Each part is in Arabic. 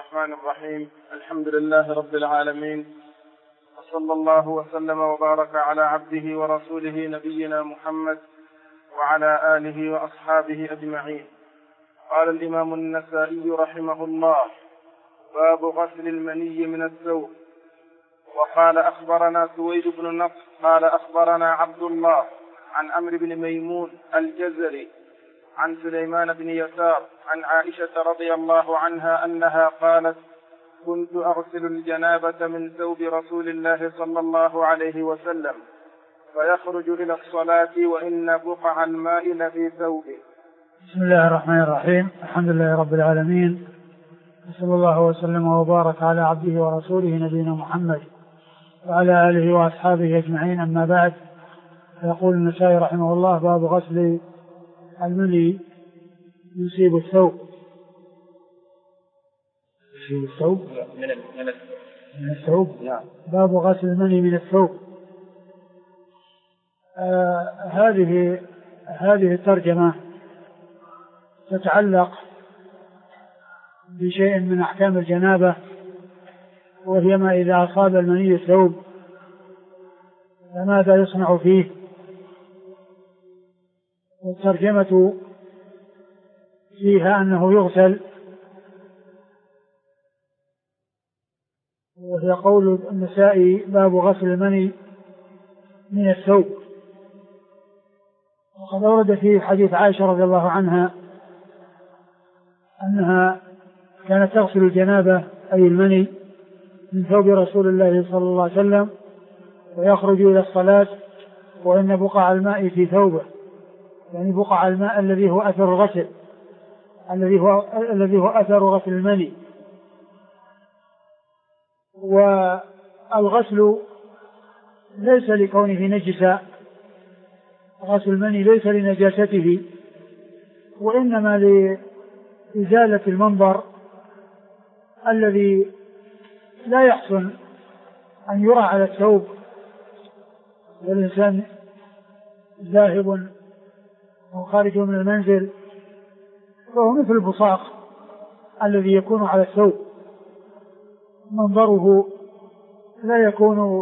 الرحمن الرحيم. الحمد لله رب العالمين، وصلى الله وسلم وبارك على عبده ورسوله نبينا محمد وعلى آله وأصحابه أجمعين. قال الإمام النسائي رحمه الله: باب غسل المني من الثوب. وقال أخبرنا سويد بن نصر قال أخبرنا عبد الله عن عمرو بن ميمون الجزري عن سليمان بن يسار عن عائشة رضي الله عنها أنها قالت: كنت أغسل الجنابة من ثوب رسول الله صلى الله عليه وسلم فيخرج إلى الصلاة وإن بقع الماء لفي ثوبه. بسم الله الرحمن الرحيم. الحمد لله رب العالمين، وصلى الله وسلم وبارك على عبده ورسوله نبينا محمد وعلى آله وأصحابه أجمعين. أما بعد، فيقول النسائي رحمه الله: باب غسل المني يصيب الثوب. من الثوب. باب غسل المني من الثوب. هذه الترجمة تتعلق بشيء من أحكام الجنابة، وهي ما إذا أصاب المني الثوب فماذا يصنع فيه. والترجمة فيها أنه يغسل، وهي قول النسائي: باب غسل المني من الثوب. وقد ورد في حديث عائشة رضي الله عنها أنها كانت تغسل الجنابة أي المني من ثوب رسول الله صلى الله عليه وسلم ويخرج إلى الصلاة وإن بقع الماء في ثوبه، يعني بقع الماء الذي هو أثر الغسل، الذي هو أثر غسل المني. والغسل ليس لكونه نجسا، غسل المني ليس لنجاسته، وإنما لإزالة المنظر الذي لا يحسن أن يرى على الثوب، والإنسان ذاهب أو خارج من المنزل فهو مثل البصاق الذي يكون على الثوب، منظره لا يكون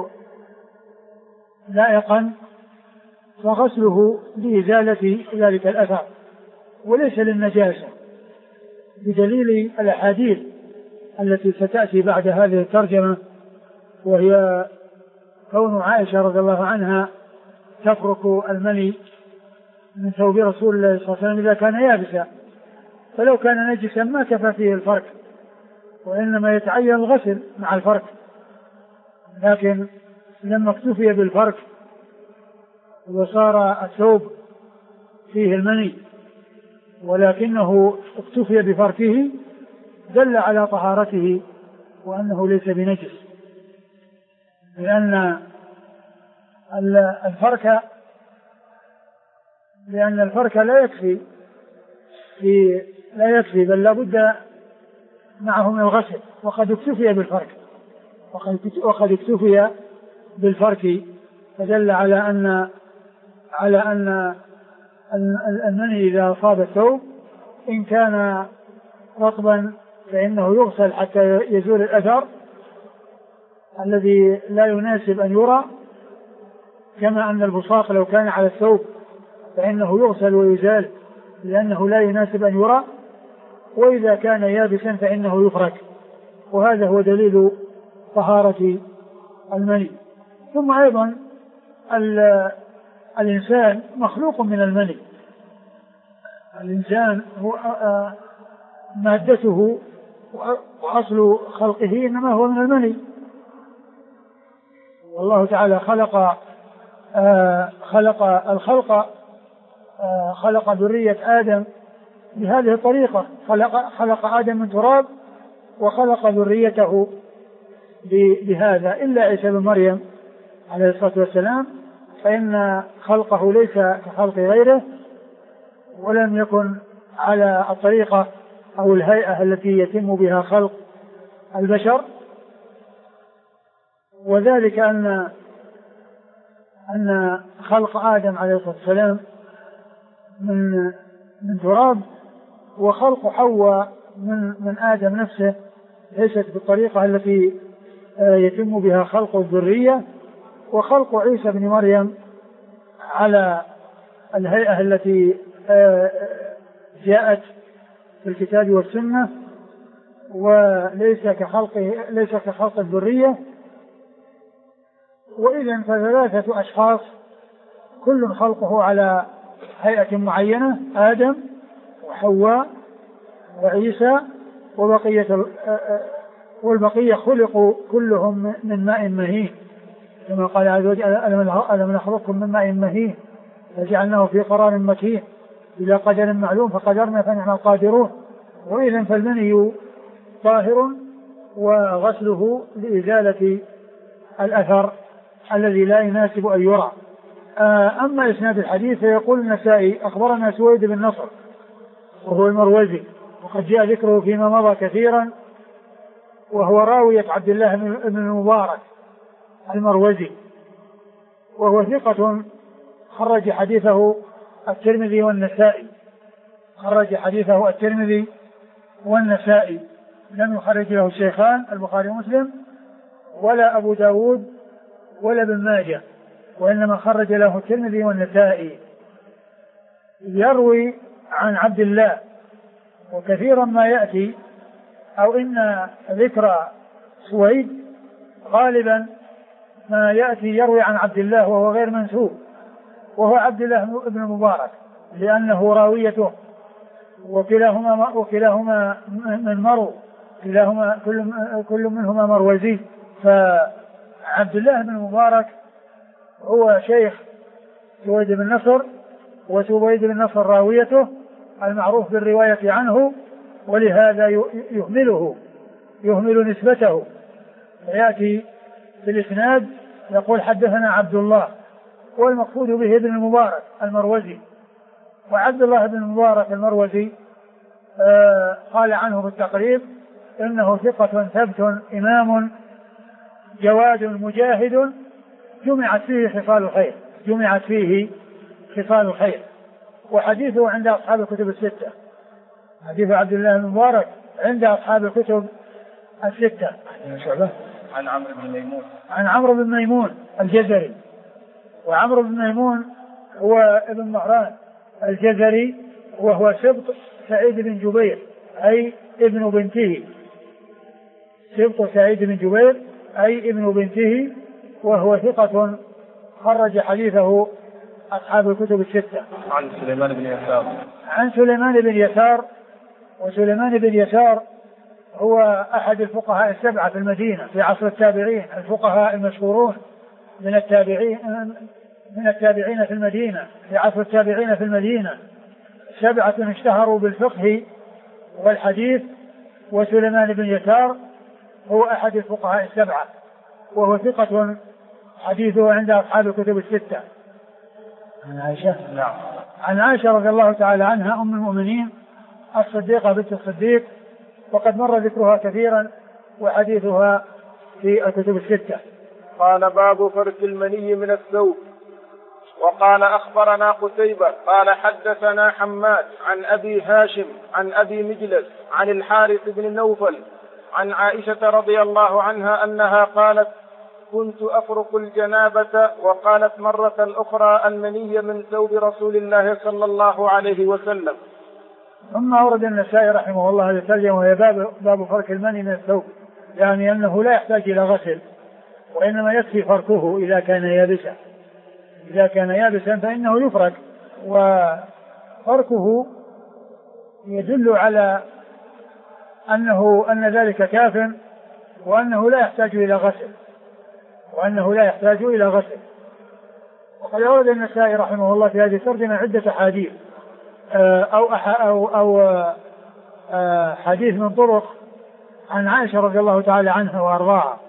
لائقا، فغسله لإزالة ذلك الأثر وليس للنجاسة، بدليل الأحاديث التي ستأتي بعد هذه الترجمة، وهي كون عائشة رضي الله عنها تفرك المني من ثوب رسول الله صلى الله عليه وسلم إذا كان يابسا، فلو كان نجسا ما كفى فيه الفرك، وإنما يتعين الغسل مع الفرك. لكن لما اكتفي بالفرك وصار الثوب فيه المني ولكنه اكتفي بفركه دل على طهارته وأنه ليس بنجس، لأن الفرك لا يكفي بل لا بد معه من الغسل، وقد اكتفي بالفرك فدل على أن المني إذا أصاب الثوب إن كان رطبا فإنه يغسل حتى يزول الأثر الذي لا يناسب أن يرى، كما أن البصاق لو كان على الثوب فإنه يغسل ويزال لأنه لا يناسب أن يرى، وإذا كان يابسا فإنه يفرك، وهذا هو دليل طهارة المني. ثم أيضا الإنسان مخلوق من المني، الإنسان هو مادته وأصل خلقه إنما هو من المني، والله تعالى خلق ذرية آدم بهذه الطريقة، خلق آدم من تراب وخلق ذريته بهذا، إلا عيسى بن مريم عليه الصلاة والسلام فإن خلقه ليس كخلق غيره، ولم يكن على الطريقة أو الهيئة التي يتم بها خلق البشر، وذلك أن خلق آدم عليه الصلاة والسلام من تراب، وخلق حواء من آدم نفسه ليست بالطريقة التي يتم بها خلق الذرية، وخلق عيسى بن مريم على الهيئة التي جاءت في الكتاب والسنة، وليس كخلق الذرية. وإذن فثلاثة أشخاص كل خلقه على هيئة معينة، آدم وحواء وعيسى، والبقية خلقوا كلهم من ماء مهين، كما قال عز وجل: ألم نخلقكم من ماء مهين فجعلناه في قرار مكين إلى قدر معلوم فقدرنا فنعم القادرون. وإذن فالمني طاهر، وغسله لإزالة الأثر الذي لا يناسب أن يرى. أما إسناد الحديث فيقول النسائي: أخبرنا سويد بن نصر وهو المروزي، وقد جاء ذكره فيما مضى كثيرا، وهو راوية عبد الله بن المبارك المروزي، وهو ثقة خرج حديثه الترمذي والنسائي، لم يخرج له الشيخان البخاري ومسلم ولا أبو داود ولا ابن ماجه، وإنما خرج له الترمذي والنسائي. يروي عن عبد الله، وكثيرا ما يأتي أو إن ذكر سويد غالبا ما يأتي يروي عن عبد الله وهو غير منسوب، وهو عبد الله بن المبارك، لأنه راويته، وكلاهما من مرو، كل منهما مروزي. فعبد الله بن المبارك هو شيخ سويد بن نصر، وسويد بن نصر راويته المعروف بالرواية عنه، ولهذا يهمل نسبته، فيأتي في الإسناد يقول: حدثنا عبد الله، والمقصود به ابن المبارك المروزي. وعبد الله بن المبارك المروزي قال عنه بالتقريب: إنه ثقة ثبت إمام جواد مجاهد جمعت فيه خصال الخير. وحديثه عند أصحاب الكتب الستة، حديث عبد الله بن المبارك عند أصحاب الكتب الستة. عن عمرو بن ميمون الجزري، وعمرو بن ميمون هو ابن مهران الجزري، وهو سبط سعيد بن جبير أي ابن بنته، وهو ثقة خرج حديثه أصحاب الكتب الستة. عن سليمان بن يسار، وسليمان بن يسار هو أحد الفقهاء السبعة في المدينة في عصر التابعين، الفقهاء المشهورون من التابعين في المدينة في عصر التابعين في المدينة، 7 اشتهروا بالفقه والحديث، وسليمان بن يسار هو أحد الفقهاء السبعة، وهو ثقة حديثه عند أصحاب الكتب الستة. عن عائشة رضي الله تعالى عنها أم المؤمنين الصديقة بنت الصديق، وقد مر ذكرها كثيرا، وحديثها في الكتب الستة. قال: باب فرك المني من الثوب. وقال: أخبرنا قتيبة قال: حدثنا حماد عن أبي هاشم عن أبي مجلس عن الحارث بن نوفل عن عائشة رضي الله عنها أنها قالت: كنت أفرق الجنابة. وقالت مرة أخرى: المني من ثوب رسول الله صلى الله عليه وسلم. ثم أورد النسائي رحمه الله هذا الترجمة، وهي باب فرك المني من الثوب، يعني أنه لا يحتاج إلى غسل، وإنما يكفي فركه إذا كان يابسا فإنه يفرك، وفركه يدل على أن ذلك كاف، وأنه لا يحتاج إلى غسل. وقد أورد النسائي رحمه الله في هذه الترجمة عدة حديث أو حديث من طرق عن عائشة رضي الله تعالى عنها وأرضاها.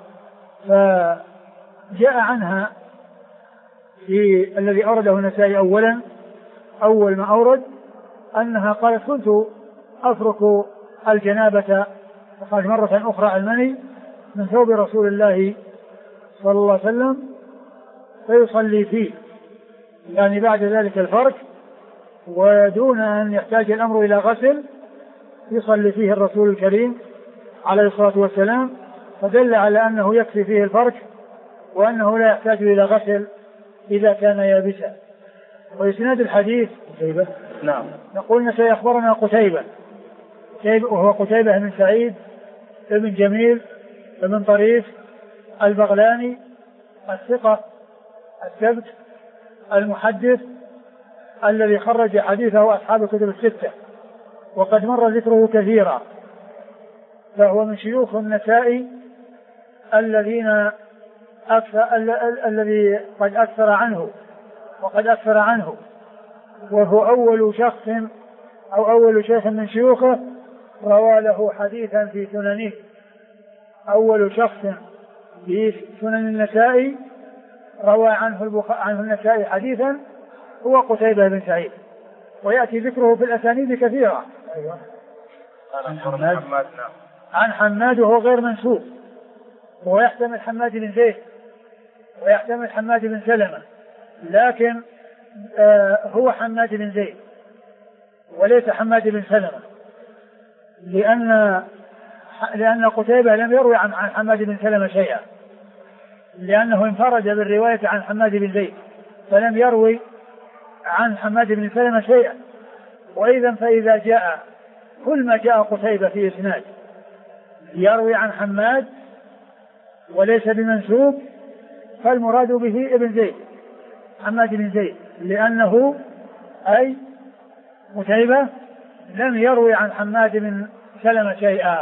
فجاء عنها في الذي أورده النسائي أول ما أورد أنها قالت: كنت أفرك الجنابة، وقال مرة أخرى: المني من ثوب رسول الله صلى الله عليه وسلم فيصلي فيه، يعني بعد ذلك الفرك، ودون أن يحتاج الأمر إلى غسل يصلي فيه الرسول الكريم عليه الصلاة والسلام، فدل على أنه يكفي فيه الفرج وأنه لا يحتاج إلى غسل إذا كان يابسا. وإسناد الحديث قتيبة. نعم. نقول سيخبرنا قتيبة وهو قتيبة بن سعيد ابن جميل ابن طريف البغلاني الثقة الثبت المحدث الذي خرج حديثه أصحاب الكتب الستة، وقد مر ذكره كثيرا، فهو من شيوخ النسائي الذي قد أكثر عنه وهو أول شخص أو أول شيخ من شيوخه روى له حديثا في سننه. أول شخص في سنن النسائي روى عنه النسائي حديثا هو قتيبة بن سعيد، ويأتي ذكره في الأسانيد كثيرا. أيوة. عن حماد وهو غير منسوب، وهو يحتمل حماد بن زيد ويحتمل حماد بن سلمة، لكن هو حماد بن زيد وليس حماد بن سلمة، لأن قتيبة لم يروي عن حماد بن سلمة شيئا، لأنه انفرد بالرواية عن حماد بن زيد فلم يروي عن حماد بن سلمة شيئا. فإذا جاء كل ما جاء قتيبة في إسناد يروي عن حماد وليس بمنسوب فالمراد به ابن زيد، حماد بن زيد، لأنه أي قتيبة لم يروي عن حماد بن سلمة شيئا،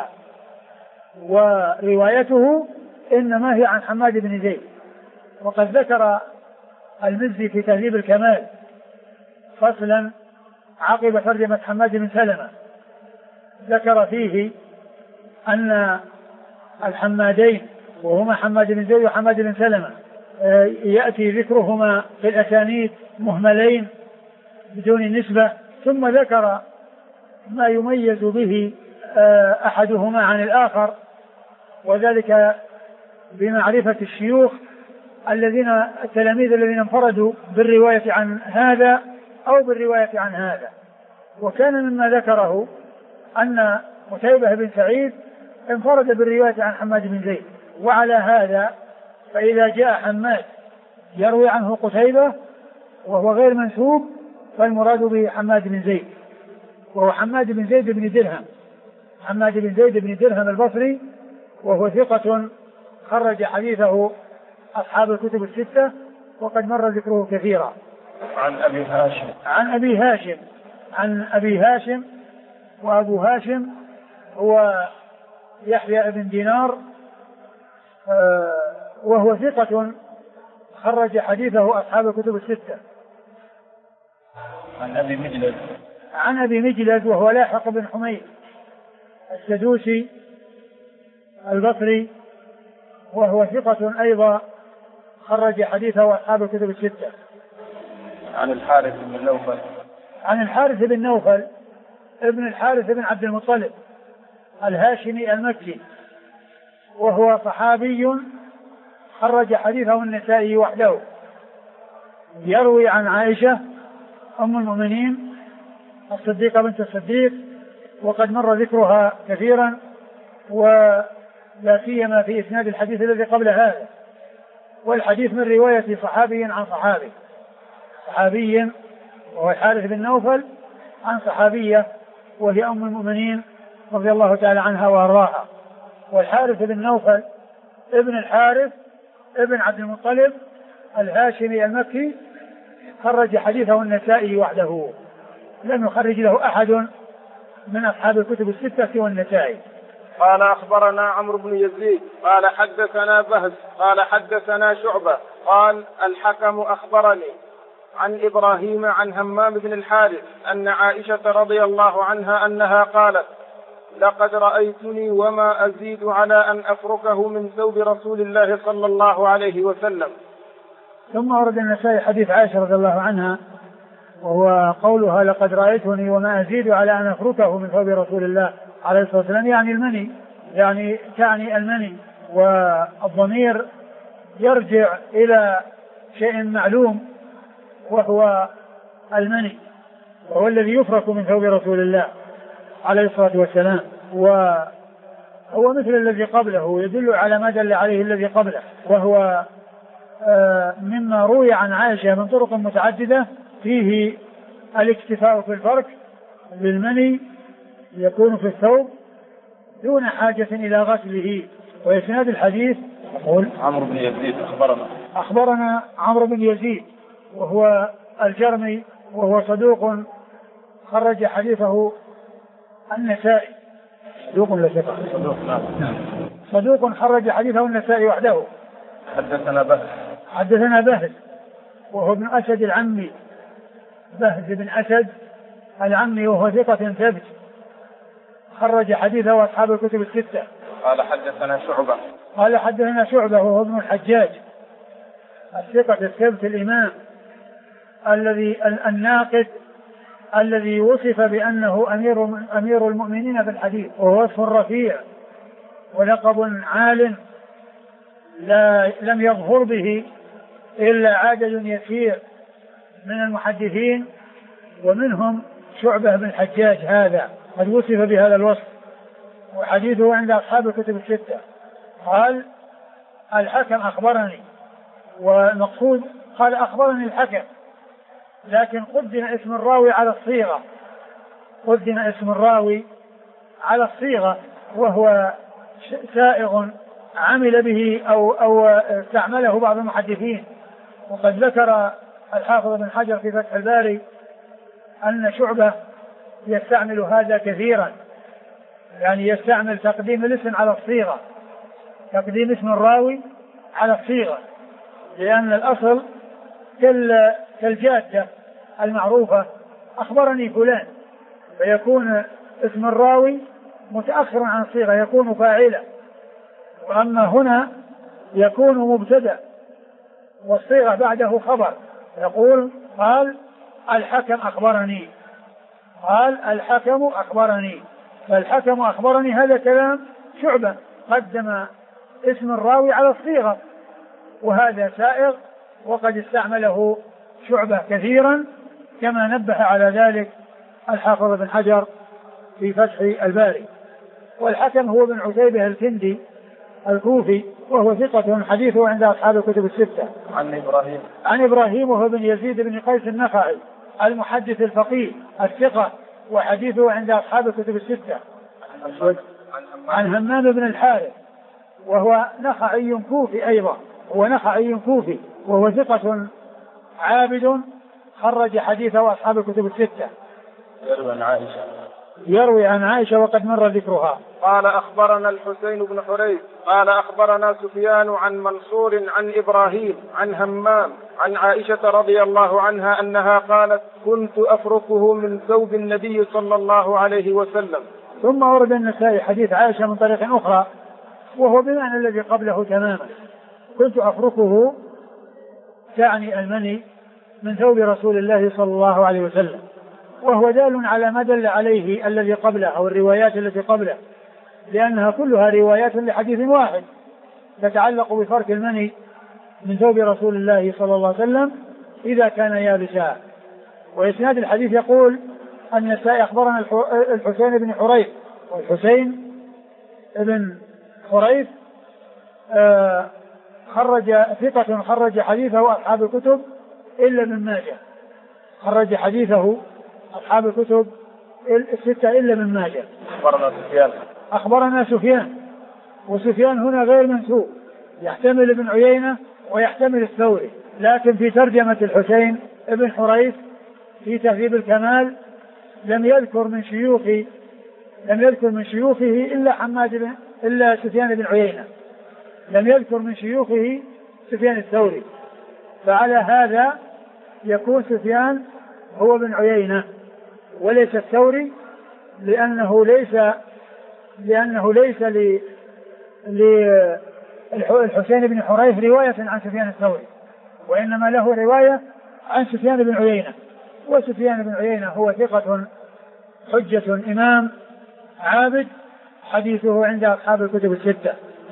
وروايته إنما هي عن حماد بن زيد. وقد ذكر المزي في تهذيب الكمال فصلا عقب ترجمة حماد بن سلمة، ذكر فيه أن الحمادين وهما حماد بن زيد وحماد بن سلمة يأتي ذكرهما في الأسانيد مهملين بدون نسبة، ثم ذكر ما يميز به أحدهما عن الآخر، وذلك بمعرفة الشيوخ التلاميذ الذين انفردوا بالرواية عن هذا أو بالرواية عن هذا. وكان مما ذكره أن قتيبة بن سعيد انفرد بالرواية عن حماد بن زيد، وعلى هذا فإذا جاء حماد يروي عنه قتيبة وهو غير منسوب فالمراد به حماد بن زيد، وهو حماد بن زيد بن درهم، حماد بن زيد بن درهم البصري، وهو ثقة خرج حديثه أصحاب الكتب الستة وقد مر ذكره كثيرا. عن أبي هاشم وأبو هاشم هو يحيى بن دينار، وهو ثقة خرج حديثه أصحاب الكتب الستة. عن أبي مجلد وهو لاحق بن حميد السدوسي البصري، وهو ثقة أيضا خرج حديثه أصحاب الكتب الستة. عن الحارث بن نوفل ابن الحارث بن عبد المطلب الهاشمي المكي، وهو صحابي خرج حديثه النسائي وحده، يروي عن عائشة أم المؤمنين الصديقة بنت الصديق، وقد مر ذكرها كثيرا، ولا سيما في إسناد الحديث الذي قبل هذا، والحديث من رواية صحابي عن صحابي وهو الحارث بن نوفل عن صحابية وهي أم المؤمنين رضي الله تعالى عنها وأرضاها. والحارث بن نوفل ابن الحارث ابن عبد المطلب الهاشمي المكي خرج حديثه النسائي وحده، لم يخرج له أحد من أصحاب الكتب الستة سوى النسائي. قال أخبرنا عمرو بن يزيد قال حدثنا بهز قال حدثنا شعبة قال الحكم أخبرني عن إبراهيم عن همام بن الحارث أن عائشة رضي الله عنها أنها قالت لقد رأيتني وما أزيد على أن أفركه من ثوب رسول الله صلى الله عليه وسلم. ثم ورد النسائي حديث عائشة رضي الله عنها وهو قولها لقد رأيتني وما أزيد على أن أفركه من ثوب رسول الله عليه الصلاة والسلام، يعني المني، يعني تعني المني، والضمير يرجع إلى شيء معلوم وهو المني، وهو الذي يفرك من ثوب رسول الله عليه الصلاة والسلام. هو مثل الذي قبله، يدل على ما دل عليه الذي قبله، وهو مما روي عن عائشة من طرق متعددة فيه الاكتفاء في الفرك للمني يكون في الثوب دون حاجة إلى غسله. وإسناد الحديث يقول عمرو بن يزيد أخبرنا عمرو بن يزيد وهو الجرمي وهو صدوق خرج حديثه النسائي. صدوق خرج حديثه النسائي وحده. حدثنا بهز وهو ابن أسد العمي، بهز بن أسد العمي وهو ثقة ثبت خرج حديثه وأصحاب الكتب الستة. قال حدثنا شعبة وهو ابن الحجاج الثقة الثبت الإمام الذي الناقد الذي وصف بأنه أمير المؤمنين في الحديث، وهو وصف رفيع ولقب عال لم يظهر به إلا عدد يسير من المحدثين، ومنهم شعبة بن الحجاج هذا قد وصف بهذا الوصف، وحديثه عند أصحاب الكتب الستة. قال الحكم أخبرني، والمقصود قال أخبرني الحكم، لكن قدم اسم الراوي على الصيغة وهو سائغ عمل به أو استعمله بعض المحدثين. وقد ذكر الحافظ بن حجر في فتح الباري أن شعبة يستعمل هذا كثيرا، يعني يستعمل تقديم الاسم على الصيغة، تقديم اسم الراوي على الصيغة، لأن الأصل كالجادة المعروفة أخبرني فلان، فيكون اسم الراوي متأخر عن الصيغة يكون فاعلا، وأما هنا يكون مبتدأ والصيغة بعده خبر، يقول قال الحكم أخبرني، فالحكم أخبرني هذا كلام شعبة قدم اسم الراوي على الصيغة، وهذا سائغ وقد استعمله شعبة كثيرا كما نبه على ذلك الحافظ بن حجر في فتح الباري. والحكم هو بن عتيبة الكندي الكوفي وهو ثقة حديثه عند أصحاب الكتب الستة. عن إبراهيم وهو بن يزيد بن قيس النخعي المحدث الفقيه الثقة وحديثه عند أصحاب الكتب الستة. عن همام بن الحارث وهو نخعي كوفي أيضا، وهو ثقة عابد خرج حديثه أصحاب الكتب الستة. يروي عن عائشة وقد مر ذكرها. قال أخبرنا الحسين بن حريث قال أخبرنا سفيان عن منصور عن إبراهيم عن همام عن عائشة رضي الله عنها أنها قالت كنت أفركه من ثوب النبي صلى الله عليه وسلم. ثم ورد النسائي حديث عائشة من طريق أخرى وهو بمعنى الذي قبله تماما، كنت أفركه تعني المني من ثوب رسول الله صلى الله عليه وسلم، وهو دال على ما دل عليه الذي قبله أو الروايات التي قبله، لأنها كلها روايات لحديث واحد تتعلق بفرك المني من ثوب رسول الله صلى الله عليه وسلم إذا كان يابسا. وإسناد الحديث يقول النسائي أخبرنا الحسين بن حريث، والحسين بن حريث ثقة خرج حديثه أصحاب الكتب إلا من ماجه، خرج حديثه أصحاب الكتب الستة إلا من ماجه. أخبرنا سفيان، وسفيان هنا غير منسوب، يحتمل ابن عيينة ويحتمل الثوري، لكن في ترجمة الحسين ابن حريث في تهذيب الكمال لم يذكر من شيوخه إلا سفيان بن عيينة، لم يذكر من شيوخه سفيان الثوري، فعلى هذا يكون سفيان هو بن عيينة وليس الثوري، لأنه ليس للحسين بن حريث رواية عن سفيان الثوري، وإنما له رواية عن سفيان بن عيينة، وسفيان بن عيينة هو ثقة حجة إمام عابد حديثه عند أصحاب الكتب الستة.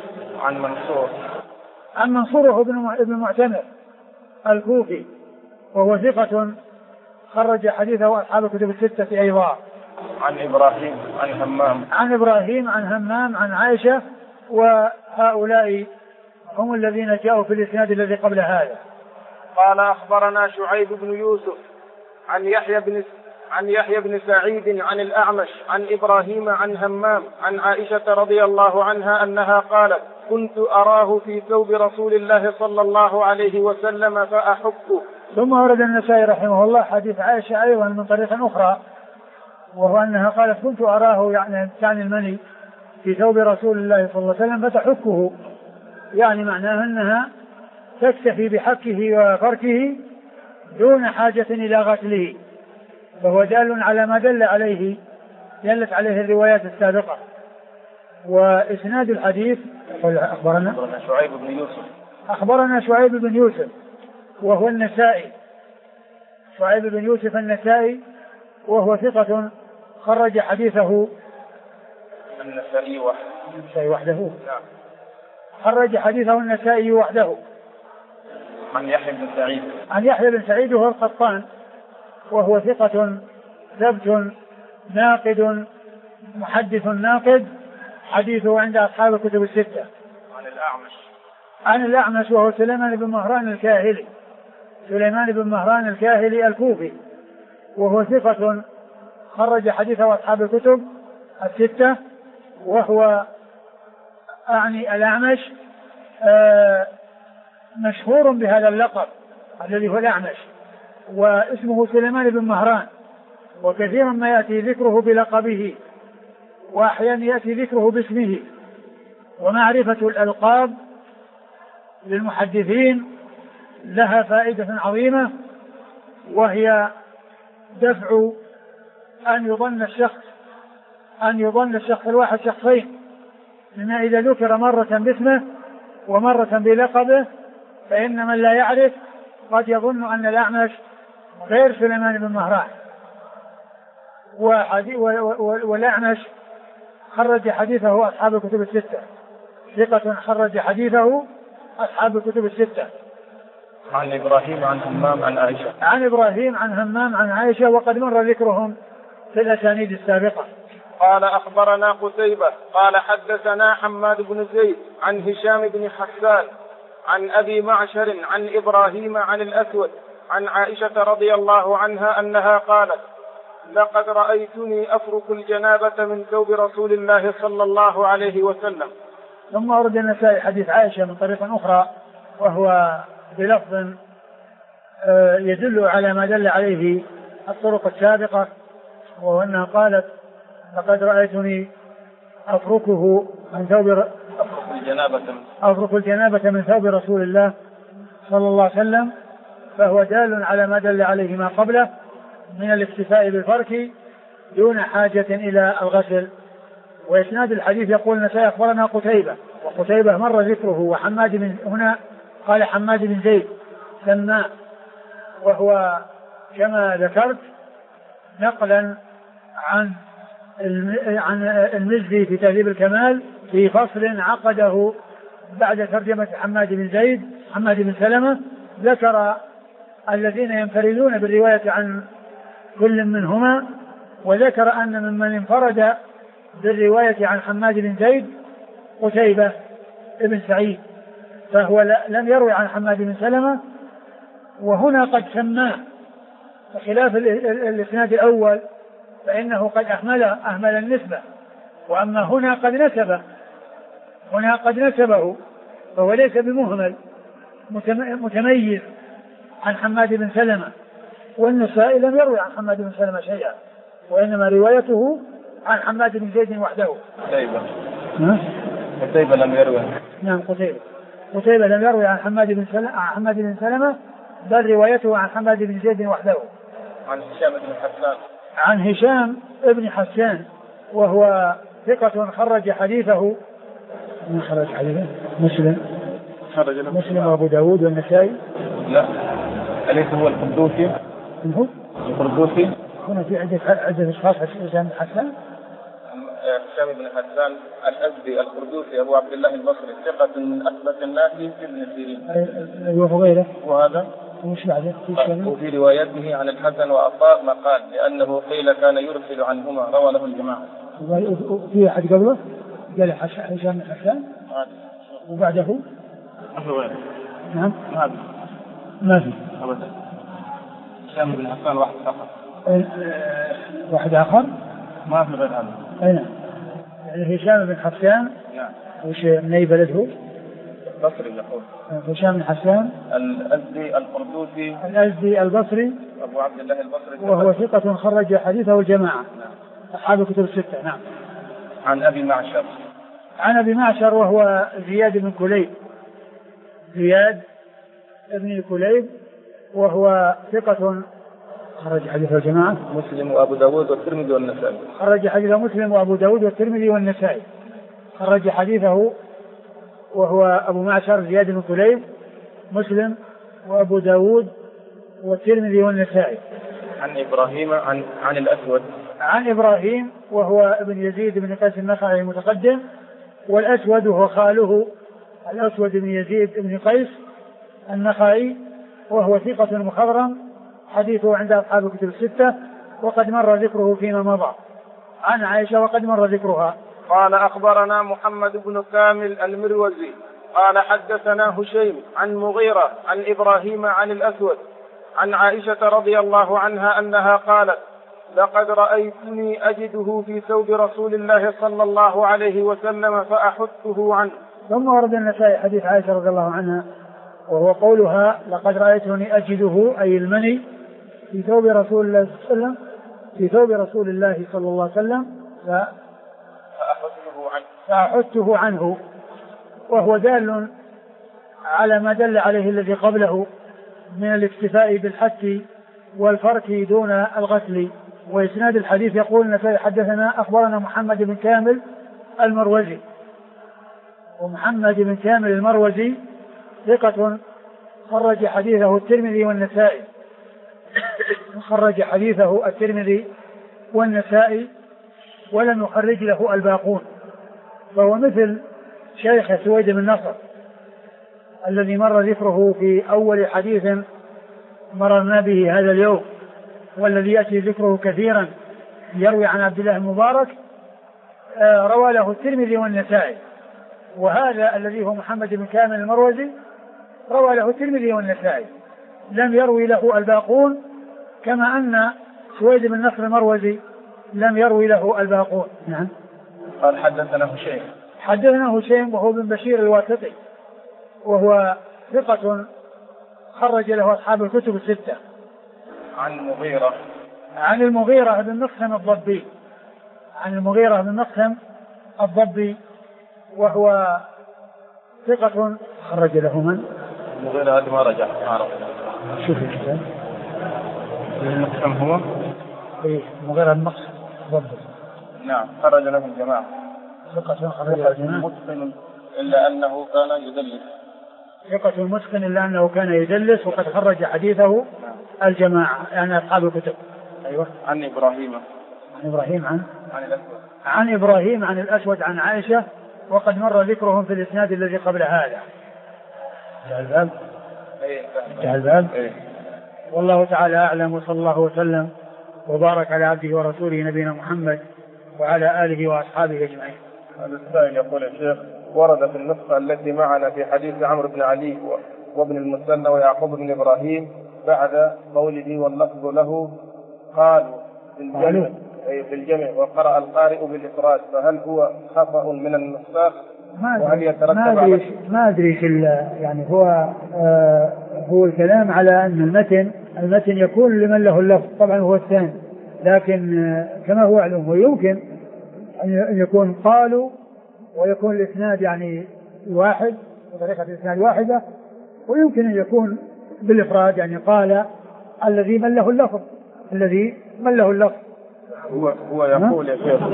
عن منصور هو ابن معتمر الكوفي وهو ثقة خرج حديثه أصحاب الكتب الستة أيضا. عن إبراهيم عن همام. عن إبراهيم عن همام عن عائشة، وهؤلاء هم الذين جاءوا في الإسناد الذي قبل هذا. قال أخبرنا شعيب بن يوسف عن يحيى بن سعيد عن الأعمش عن إبراهيم عن همام عن عائشة رضي الله عنها أنها قالت: كنت أراه في ثوب رسول الله صلى الله عليه وسلم فأحكه. ثم ورد النسائي رحمه الله حديث عائشة أيضا من طريق أخرى، وهو أنها قالت: كنت أراه يعني المني في ثوب رسول الله صلى الله عليه وسلم فتحكه، يعني معناه أنها تكتفي بحكه وفركه دون حاجة إلى غسله، فهو دال على ما دلت عليه الروايات السابقة. وإسناد الحديث أخبرنا شعيب بن يوسف وهو النسائي، شعيب بن يوسف النسائي، وهو ثقة خرج حديثه النسائي وحده. نعم. خرج حديثه النسائي وحده. عن يحيى بن سعيد وهو القطان، وهو ثقة ثبت ناقد محدث ناقد، حديثه عند أصحاب الكتب الستة. عن الأعمش وهو سليمان بن مهران الكاهلي الكوفي، وهو ثقة خرج حديثه أصحاب الكتب الستة. وهو الأعمش مشهور بهذا اللقب الذي هو الأعمش، واسمه سليمان بن مهران، وكثيرا ما يأتي ذكره بلقبه، وأحيانا يأتي ذكره باسمه. ومعرفة الألقاب للمحدثين لها فائدة عظيمة، وهي دفع أن يظن الشخص الواحد شخصين، لما إذا ذكر مرة باسمه ومرة بلقبه فإن من لا يعرف قد يظن أن الأعمش غير سليمان بن مهران. والأعمش خرج حديثه أصحاب الكتب الستة، ثقة خرج حديثه أصحاب الكتب الستة. عن إبراهيم عن همام عن عائشة، وقد مر ذكرهم في الأسانيد السابقة. قال أخبرنا قتيبة قال حدثنا حماد بن زيد عن هشام بن حسان عن أبي معشر عن إبراهيم عن الأسود عن عائشة رضي الله عنها أنها قالت: لقد رأيتني أفرك الجنابة من ثوب رسول الله صلى الله عليه وسلم. ثم ورد النسائي حديث عائشة من طريق أخرى، وهو بلفظ يدل على ما دل عليه الطرق السابقة، وهو أنها قالت: لقد رأيتني أفرك الجنابة من ثوب رسول الله صلى الله عليه وسلم، فهو دال على ما دل عليه ما قبله من الاكتفاء بالفرك دون حاجة إلى الغسل. وإسناد الحديث يقول النسائي أخبرنا قتيبة، وقتيبة مر ذكره، وحماد بن هنا قال حماد بن زيد سماء، وهو كما ذكرت نقلا عن المزي في تهذيب الكمال في فصل عقده بعد ترجمة حماد بن سلمة، ذكر الذين ينفردون بالرواية عن كل منهما، وذكر أن ممن انفرد بالرواية عن حماد بن زيد قتيبة ابن سعيد، فهو لم يروي عن حماد بن سلمة، وهنا قد سماه، بخلاف الإسناد الأول فإنه قد أهمل النسبة، وأما هنا قد نسبه، فهو ليس بمهمل متميز عن حماد بن سلمة. والنسائي لم يروي عن حماد بن سلمة شيئا، وإنما روايته عن حماد بن زيد وحده. قتيبة لم يروي. نعم، قتيبة لم يروي عن حماد بن سلمة، بل روايته عن حماد بن زيد وحده. عن هشام بن حسان وهو ثقة خرج حديثه مسلم وأبو داود والنسائي. لا، أليس هو القردوسي؟ القردوسي هنا في عدة أشخاص هشام بن حسان. هشام بن حسان الأزدي القردوسي أبو عبد الله البصري، ثقة من أثبت الناس في ابن سيرين. وغيره. وهذا وش بعده؟ وفي روايته عن الحسن وعطاء ما قال لأنه قيل كان يرسل عنهما، روى له الجماعة. في أحد قبله قال هشام بن حسان وبعده نعم ما في أبدا. هشام بن حسان واحد آخر. واحد آخر ما في غير هذا. أين يعني هشام بن حسان؟ نعم. وش من أي بلد هو؟ البصري يقول. هشام بن حسان الأزدي القردوسي. الأزدي البصري. أبو عبد الله البصري. وهو ثقة خرج حديثه الجماعة. نعم. أصحاب الكتب الستة. نعم. عن أبي معشر. عن أبي معشر وهو زياد بن كليب. زياد بن كليب وهو ثقة خرج حديثه الجماعة. مسلم وأبو داود والترمذي والنسائي. خرج حديثه مسلم وأبو داود والترمذي والنسائي. خرج حديثه وهو أبو معشر زياد بن كليب مسلم وأبو داود والترمذي والنسائي. عن إبراهيم عن الأسود. عن إبراهيم وهو ابن يزيد بن قيس النخعي المتقدم، والأسود هو خاله الأسود بن يزيد بن قيس النخعي وهو ثقة مخضرم حديثه عند أصحاب الكتب الستة وقد مر ذكره فيما مضى. عن عائشة وقد مر ذكرها. قال أخبرنا محمد بن كامل المروزي قال حدثنا هشيم عن مغيرة عن إبراهيم عن الأسود عن عائشة رضي الله عنها أنها قالت لقد رأيتني أجده في ثوب رسول الله صلى الله عليه وسلم فأحثه عنه. ثم ورد النسائي حديث عائشة رضي الله عنها وهو قولها لقد رأيتني أجده أي المني في ثوب رسول الله صلى الله عليه وسلم في ثوب رسول الله صلى الله عليه وسلم فأحثه عنه وهو دال على ما دل عليه الذي قبله من الاكتفاء بالحث والفرك دون الغسل. وإسناد الحديث يقول النسائي حدثنا أخبرنا محمد بن كامل المروزي، ومحمد بن كامل المروزي ثقة خرج حديثه الترمذي والنسائي خرج حديثه الترمذي والنسائي ولم يخرج له الباقون، فهو مثل شيخ سويد بن نصر الذي مر ذكره في أول حديث مررنا به هذا اليوم والذي يأتي ذكره كثيرا يروي عن عبد الله المبارك روى له الترمذي والنسائي، وهذا الذي هو محمد بن كامل المروزي روى له الترمذي والنسائي لم يروي له الباقون، كما أن سويد بن نصر المروزي لم يروي له الباقون. نعم. قال حدثنا هشيم وهو بن بشير الواسطي وهو ثقة خرج له أصحاب الكتب الستة. عن المغيرة بن مقسم الضبي وهو ثقة خرج له من؟ المغيرة هذا ما رجع شوف الكتاب المقسم هو المغيرة بن مقسم الضبي. نعم خرج له الجماعة. ثقة خرج له الجماعة. متقن إلا أنه كان يدلس. ثقة متقن إلا أنه كان يدلس وقد خرج حديثه الجماعة يعني أصحاب الكتب. أيوة. عن إبراهيم عن إبراهيم عن الأسود عن عائشة وقد مر ذكرهم في الإسناد الذي قبل هذا. انتهى الباب. والله تعالى أعلم وصلى الله وسلم وبارك على عبده ورسوله نبينا محمد وعلى آله وأصحابه أجمعين. هذا السائل يقول يا شيخ ورد في النسخة التي معنا في حديث عمرو بن علي وابن المثنى ويعقوب بن إبراهيم بعد قوله واللفظ له قالوا بالجمع وقرأ القارئ بالإفراد، فهل هو خطأ من النساخ وهل يترتب عليه؟ ما أدري يعني هو الكلام على أن المتن يكون لمن له اللفظ طبعا هو الثاني، لكن كما هو معلوم ويمكن أن يكون قالوا ويكون الإسناد يعني واحد وطريقة الإسناد واحدة، ويمكن أن يكون بالإفراد يعني قال الذي من له اللفظ هو يقول يا شيخ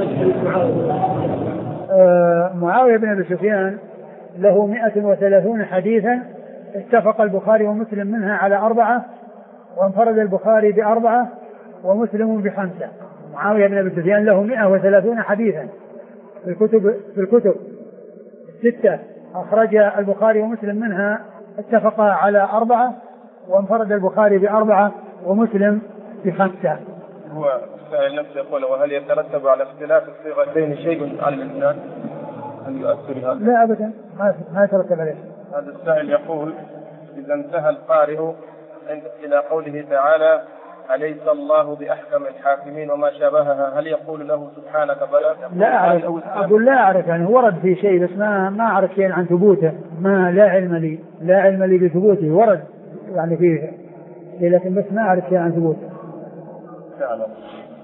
معاوية بن أبي سفيان له 130 حديثا اتفق البخاري ومسلم منها على 4 وانفرد البخاري ب4 ومسلم ب5. معاوية بن أبي سفيان له 130 حديثا في الكتب 6 أخرج البخاري ومسلم منها اتفقا على 4 وانفرد البخاري ب4 ومسلم ب5. هو السائل نفسه يقول وهل يترتب على اختلاف الصيغتين شيء على الإسناد؟ هل يؤثر هذا؟ لا أبدا ما يترتب عليه. هذا السائل يقول إذا انتهى القارئ إلى قوله تعالى أليس الله بأحكم الحاكمين وما شابهها هل يقول له سبحانك بلى؟ لا أعرف، أقول لا أعرف، يعني ورد في شيء بس ما أعرف شيء عن ثبوته، لا علم لي بثبوته، ورد يعني فيه لكن بس ما أعرف شيء عن ثبوته. فعلا.